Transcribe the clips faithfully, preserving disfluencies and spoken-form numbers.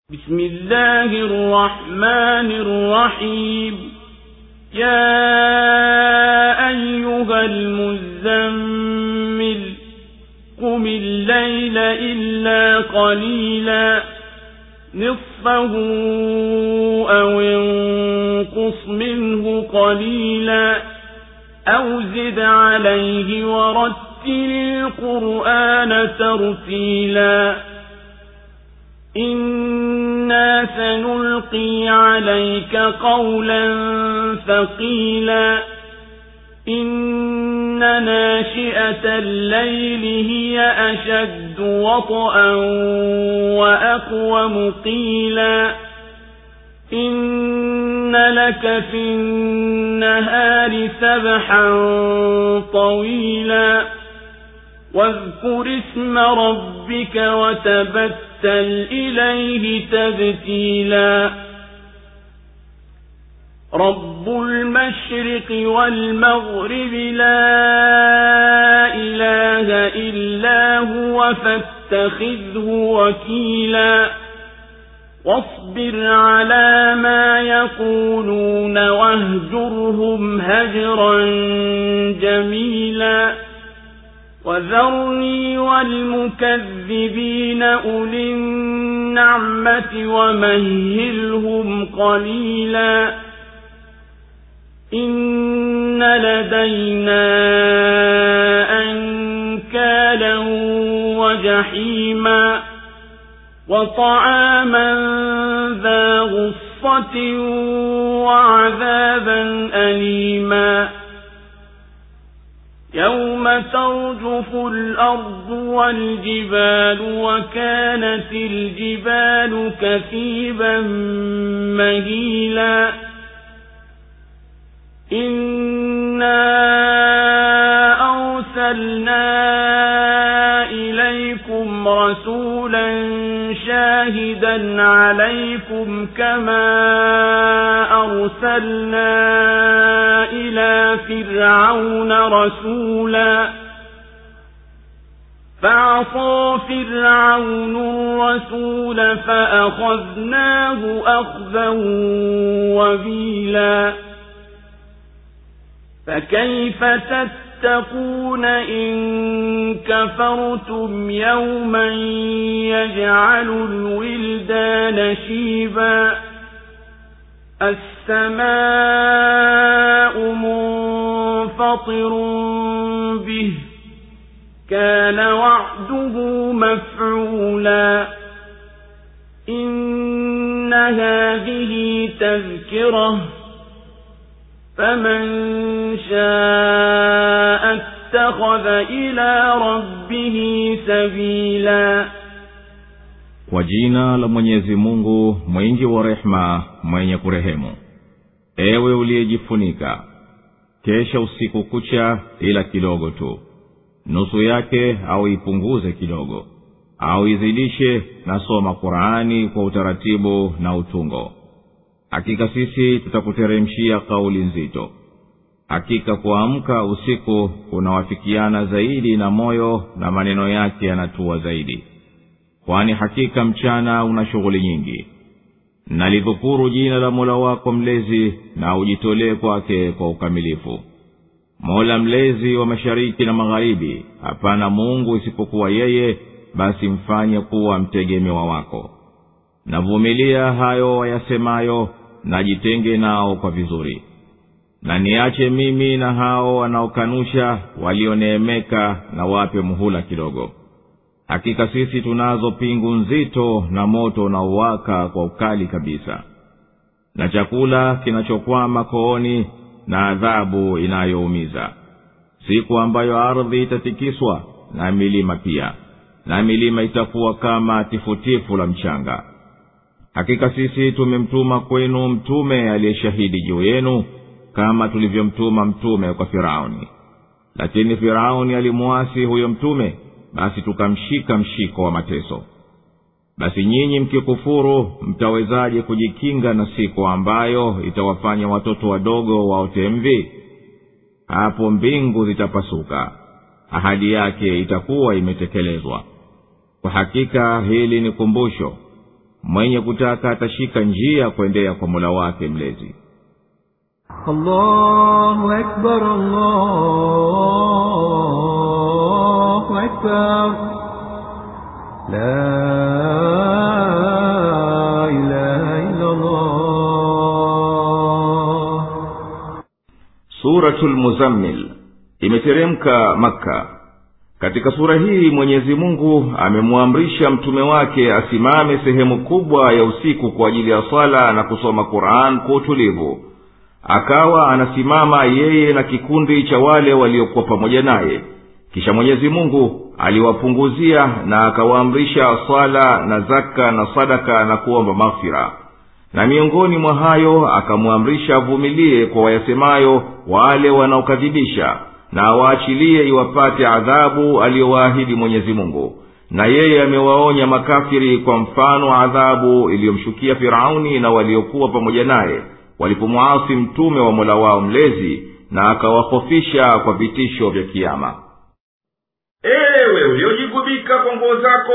بسم الله الرحمن الرحيم. يا أيها المزمل قم الليل إلا قليلا نصفه أو انقص منه قليلا أو زد عليه ورتل القرآن ترتيلا. إنا سنلقي عليك قولا ثقيلا. إن ناشئة الليل هي أشد وطئا وأقوم قيلا. إن لك في النهار سبحا طويلا. واذكر اسم ربك وتبتل إليه تبتيلا. رب المشرق والمغرب لا إله إلا هو فاتخذه وكيلا. واصبر على ما يقولون واهجرهم هجرا جميلا. وذرني والمكذبين أولي النعمة ومهلهم قليلا. إن لدينا أنكالا وجحيما وطعاما ذا غصة وعذابا أليما. يوم ترجف الأرض والجبال وكانت الجبال كثيبا مهيلا. إنا أرسلنا إليكم رسولا شاهدا عليكم كما أرسلنا إلى فرعون رسولا. فعصى فرعون الرسول فأخذناه أخذا وبيلا. فكيف تتقون إن كفرتم يوما يجعل الولدان شيبا. السماء منفطر به كان وعده مفعولا. إن هذه تذكرة فمن شاء اتخذ إلى ربه سبيلا. Kwa jina la Mwenyezi Mungu mwingi wa rehema mwenye kurehemu. Ewe uliyejifunika, kesha usiku kucha ila kidogo tu, nusu yake au ipunguze kidogo, au izidishe na soma Qur'ani kwa utaratibu na utungo. Hakika sisi tutakuteremshia kauli nzito. Hakika kuamka usiku kunawafikiana zaidi na moyo na maneno yake yanatua zaidi. Kwani hakika mchana una shughuli nyingi. Na lidhukuru jina la Mola wako mlezi na ujitolee kwake kwa ukamilifu. Mola mlezi wa mashariki na magharibi, hapana Mungu isipokuwa yeye, basi mfanye kuwa mtegemewa wako. Na vumilia hayo wayasemayo na jitenge nao kwa vizuri. Na niache mimi na hao wanaokanusha walioneemeka na wape muhula kidogo. Hakika sisi tunazo pingu nzito na moto unaowaka kwa ukali kabisa. Na chakula kinachokwama kooni na adhabu inayoumiza. Siku ambayo ardhi itatikiswa na milima pia. Na milima itakuwa kama tifutifu la mchanga. Hakika sisi tumemtuma kwenu mtume aliyeshahidi juu yenu, kama tulivyomtuma mtume kwa Firauni. Lakini Firauni alimuasi huyo mtume, basi tukamshika mshiko wa mateso. Basi nyinyi mkikufuru, mtawezaje kujikinga na siku ambayo itawafanya watoto wadogo waote mvi? Hapo mbingu zitapasuka, ahadi yake itakuwa imetekelezwa. Kwa hakika hili ni kumbusho. mwenye kutaka atashika njia kuendea kwa Mola wake mlezi. Allahu akbar, Allahu akbar, la ilaha illa Allah. Suratul Muzammil imeteremka Makka. Katika sura hii Mwenyezi Mungu amemwamrisha mtume wake asimame sehemu kubwa ya usiku kwa ajili ya sala na kusoma Qur'an kwa utulivu. Akawa anasimama yeye na kikundi cha wale waliokuwa pamoja naye. Kisha Mwenyezi Mungu aliwapunguzia na akawaamrisha sala na zaka na sadaka na kuomba maghfira. Na miongoni mwa hayo akamwamrisha avumilie kwa wayasemayo wale wanaokadhibisha, na waachilie iwapate adhabu aliyowaahidi Mwenyezi Mungu. Na yeye amewaonya makafiri kwa mfano adhabu iliyomshukia Firauni na waliokuwa pamoja naye walipomuasi mtume wa Mola wao mlezi, na akawahofisha kwa vitisho vya kiyama. Ewe uliojigubika kwa nguo zako,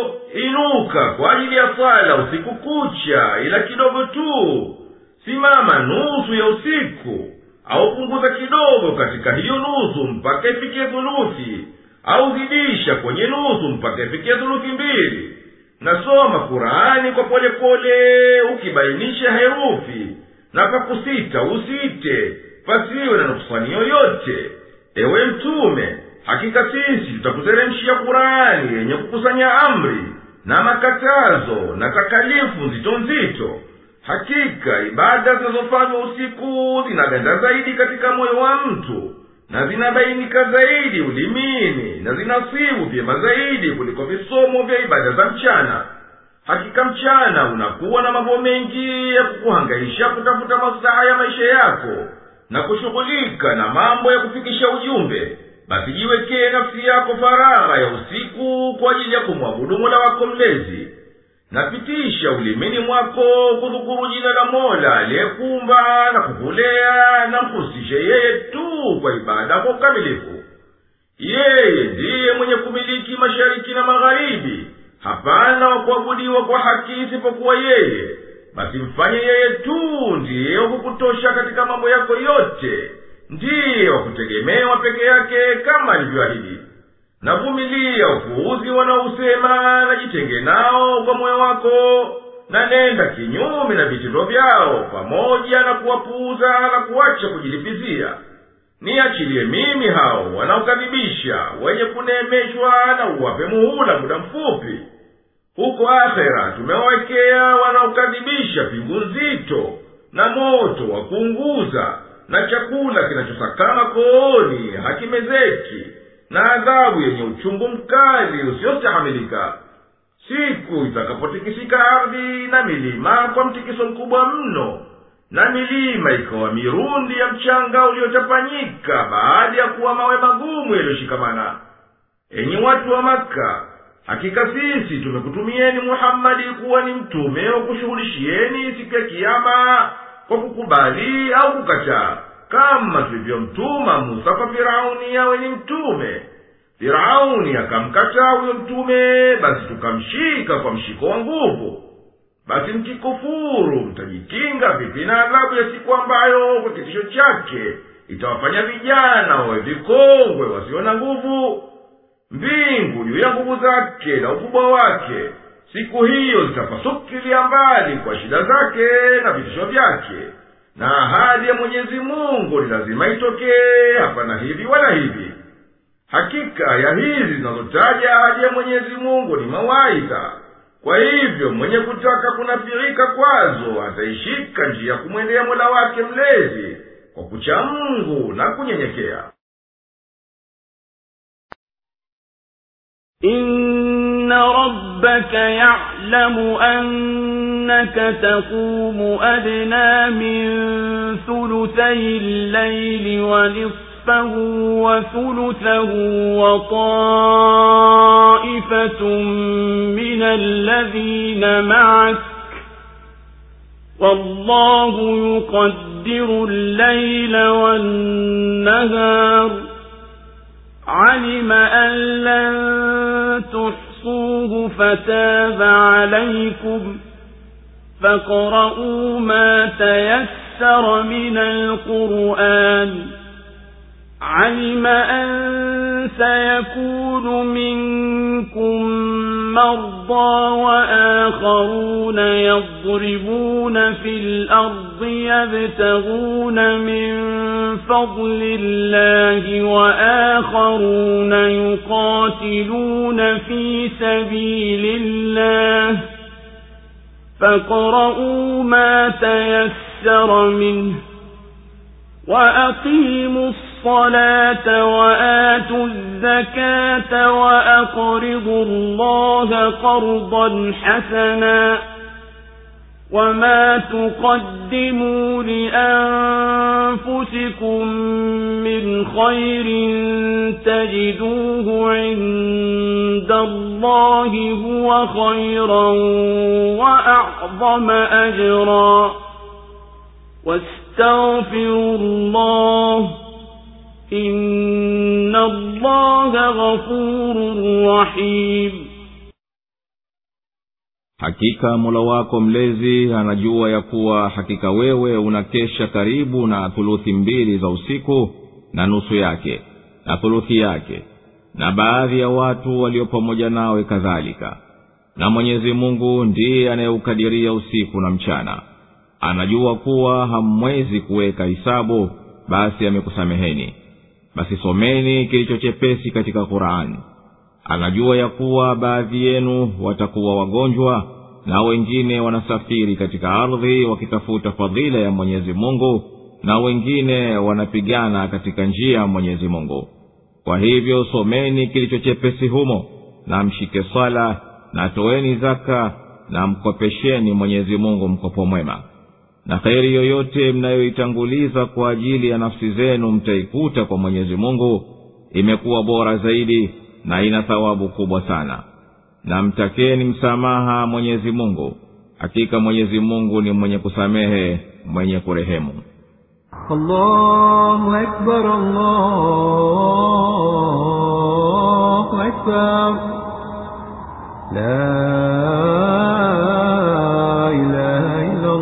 inuka kwa ajili ya sala usiku kucha, ila kidogo tu. Simama nusu ya usiku, au punguza kidogo katika hiyo nusu mpaka ifikie thuluthi, au zidisha kwenye nusu mpaka ifikie thuluthi mbili. Nasoma Qur'ani kwa pole pole, ukibainisha herufi, na kwa kusita usite, pasiwe na nuksani yoyote. Ewe mtume, hakika sisi tutakuteremshia Qur'ani yenye kukusanya amri na makatazo na takalifu nzito nzito. Hakika ibada zinazofanywa usiku zinaganda zaidi katika moyo wa mtu, na zinabainika zaidi ulimini, na zinasibu vyema zaidi kuliko visomo vya ibada za mchana. Hakika mchana unakuwa na mambo mengi ya kukuhangaisha kutafuta maslaha ya maisha yako na kushughulika na mambo ya kufikisha ujumbe. Basi jiwekee nafsi yako faragha ya usiku kwa ajili ya kumwabudu Mola wako mlezi. Napitisha ulimini mwako kudhukuru jina la Mola aliyekuumba na kukulea, na mkusishe yeye tu kwa ibada kwa ukamilifu. Yeye ndiye mwenye kumiliki mashariki na magharibi, hapana wa kuabudiwa kwa haki isipokuwa yeye. Basi mfanye yeye tu ndiye wa kukutosha katika mambo yako yote, ndiye wa kutegemewa peke yake kama alivyoahidi. Na vumilia upuuzi wanaousema, na jitenge nao kwa moyo wako, na nenda kinyume na vitendo vyao pamoja na kuwapuuza na kuacha kujilipizia. Niachilie mimi hao wanaokadhibisha, wenye kuneemeshwa, na uwape muhula muda mfupi. Huko akhera tumewawekea wanaokadhibisha pingu nzito na moto wa kuunguza, na chakula kinachosakama kooni hakimezeki, na adhabu yenye uchungu mkali usiostahamilika. Siku itakapotikisika ardhi na milima kwa mtikiso mkubwa mno, na milima ikawa mirundi ya mchanga uliotapanyika baada ya kuwa mawe magumu yaliyoshikamana. Enyi watu wa Makka, hakika sisi tumekutumieni Muhammadi kuwa ni mtume wa kushughulishieni siku ya kiyama kwa kukubali au kukataa, kama tulivyomtuma Musa kwa Firauni awe ni mtume. Firauni akamkataa huyo mtume, basi tukamshika kwa mshiko wa nguvu. Basi mkikufuru mtajikinga vipi na adhabu ya siku ambayo kwa kitisho chake itawafanya vijana wawe vikongwe wasio na nguvu? Mbingu juu ya nguvu zake na ukubwa wake, siku hiyo zitapasukilia mbali kwa shida zake na vitisho vyake. Na ahadi ya Mwenyezi Mungu ni lazima itokee, hapana hivi wala hivi. Hakika ya hizi zinazotaja ahadi ya Mwenyezi Mungu ni mawaidha. Kwa hivyo mwenye kutaka kunafirika kwazo ataishika njia kumwendea Mola wake mlezi kwa kucha Mungu na kunyenyekea. Inna rabbaka ya'lamu annaka taqumu adna min thuluthay al-layli wa nisfahu wa thuluthahu wa ta'ifatun min alladhina ma'ak wallahu yuqaddiru al-layla wan-nahar علم أن لن تحصوه فتاب عليكم فاقرؤوا ما تيسر من القرآن علم أن سيكون منكم مرضى وآخرون يضربون في الأرض يبتغون من فضل الله وآخرون يقاتلون في سبيل الله فاقرؤوا ما تيسر منه وأقيموا الصلاة وآتوا الزكاة وأقرضوا الله قرضا حسنا وما تقدموا لأنفسكم من خير تجدوه عند الله هو خيرا وأعظم أجرا واستغفروا الله إن الله غفور رحيم. Hakika Mola wako mlezi anajua ya kuwa hakika wewe unakesha karibu na thuluthi mbili za usiku na nusu yake na thuluthi yake, na baadhi ya watu walio pamoja nawe kadhalika, na Mwenyezi Mungu ndiye anayeukadiria usiku na mchana. Anajua kuwa hamwezi kuweka hisabu, basi amekusameheni. Basi someni kilicho chepesi katika Qur'an. Anajua ya kuwa baadhi yenu watakuwa wagonjwa na wengine wanasafiri katika ardhi wakitafuta fadhila ya Mwenyezi Mungu, na wengine wanapigana katika njia ya Mwenyezi Mungu. Kwa hivyo someni kilicho chepesi humo, na mshike sala, na toeni zaka, na mkopesheni Mwenyezi Mungu mkopo mwema. Na kheri yoyote mnayoitanguliza kwa ajili ya nafsi zenu mtaikuta kwa Mwenyezi Mungu, imekuwa bora zaidi na ina thawabu kubwa sana. Na mtakeni msamaha Mwenyezi Mungu, hakika Mwenyezi Mungu ni mwenye kusamehe, mwenye kurehemu. Allahu Akbar, Allahu Akbar, la ilaha illa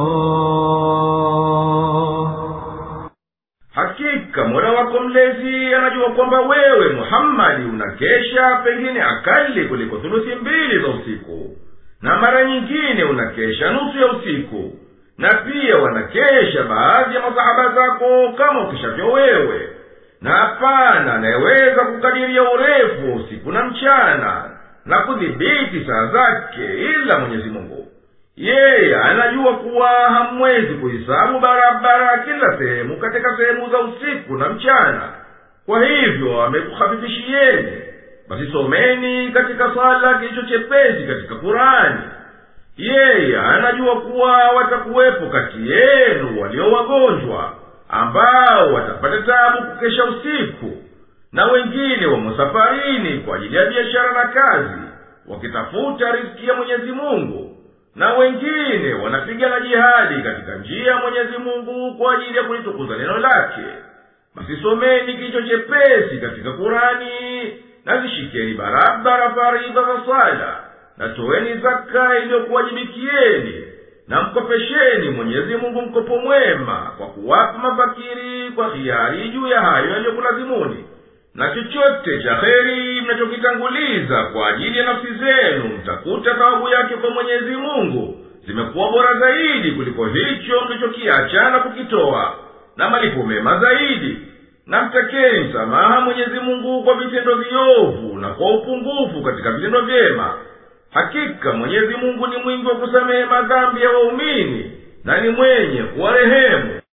Allah. Hakika Mola wako mlezi anajua kwamba wewe Muhammad unakesha pengine akali kuliko thuluthi mbili za usiku, na mara nyingine unakesha nusu ya usiku, na pia wanakesha baadhi ya masahaba zako kama ukishavyo wewe. Na hapana anayeweza kukadiria urefu usiku na mchana na kudhibiti saa zake ila Mwenyezi Mungu. Yeye anajua kuwa hamwezi kuhisabu barabara kila sehemu katika sehemu za usiku na mchana. Kwa hivyo amekukhafifishieni. Basi someni katika sala kilicho chepesi katika Qur'ani. Yeye anajua kuwa watakuwepo kati yenu walio wagonjwa, ambao watapata taabu kukesha usiku, na wengine wamo safarini kwa ajili ya biashara na kazi, wakitafuta riziki ya Mwenyezi Mungu, na wengine wanapigana jihadi katika njia ya Mwenyezi Mungu kwa ajili ya kulitukuza neno lake. Basi someni kilicho chepesi katika Qur'ani, na zishikeni barabara faridha za sala, na toeni zaka iliyokuwajibikieni, na mkopesheni Mwenyezi Mungu mkopo mwema kwa kuwapa mafakiri kwa hiari juu ya hayo yaliyokulazimuni. Na chochote cha kheri mnachokitanguliza kwa ajili ya nafsi zenu mtakuta thawabu yake kwa Mwenyezi Mungu zimekuwa bora zaidi kuliko hicho mlichokiacha na kukitoa, na malipo mema zaidi. Na mtakeni msamaha Mwenyezi Mungu kwa vitendo viovu na kwa upungufu katika vitendo vyema. Hakika Mwenyezi Mungu ni mwingi wa kusamehe madhambi ya waumini, na ni mwenye kuwarehemu.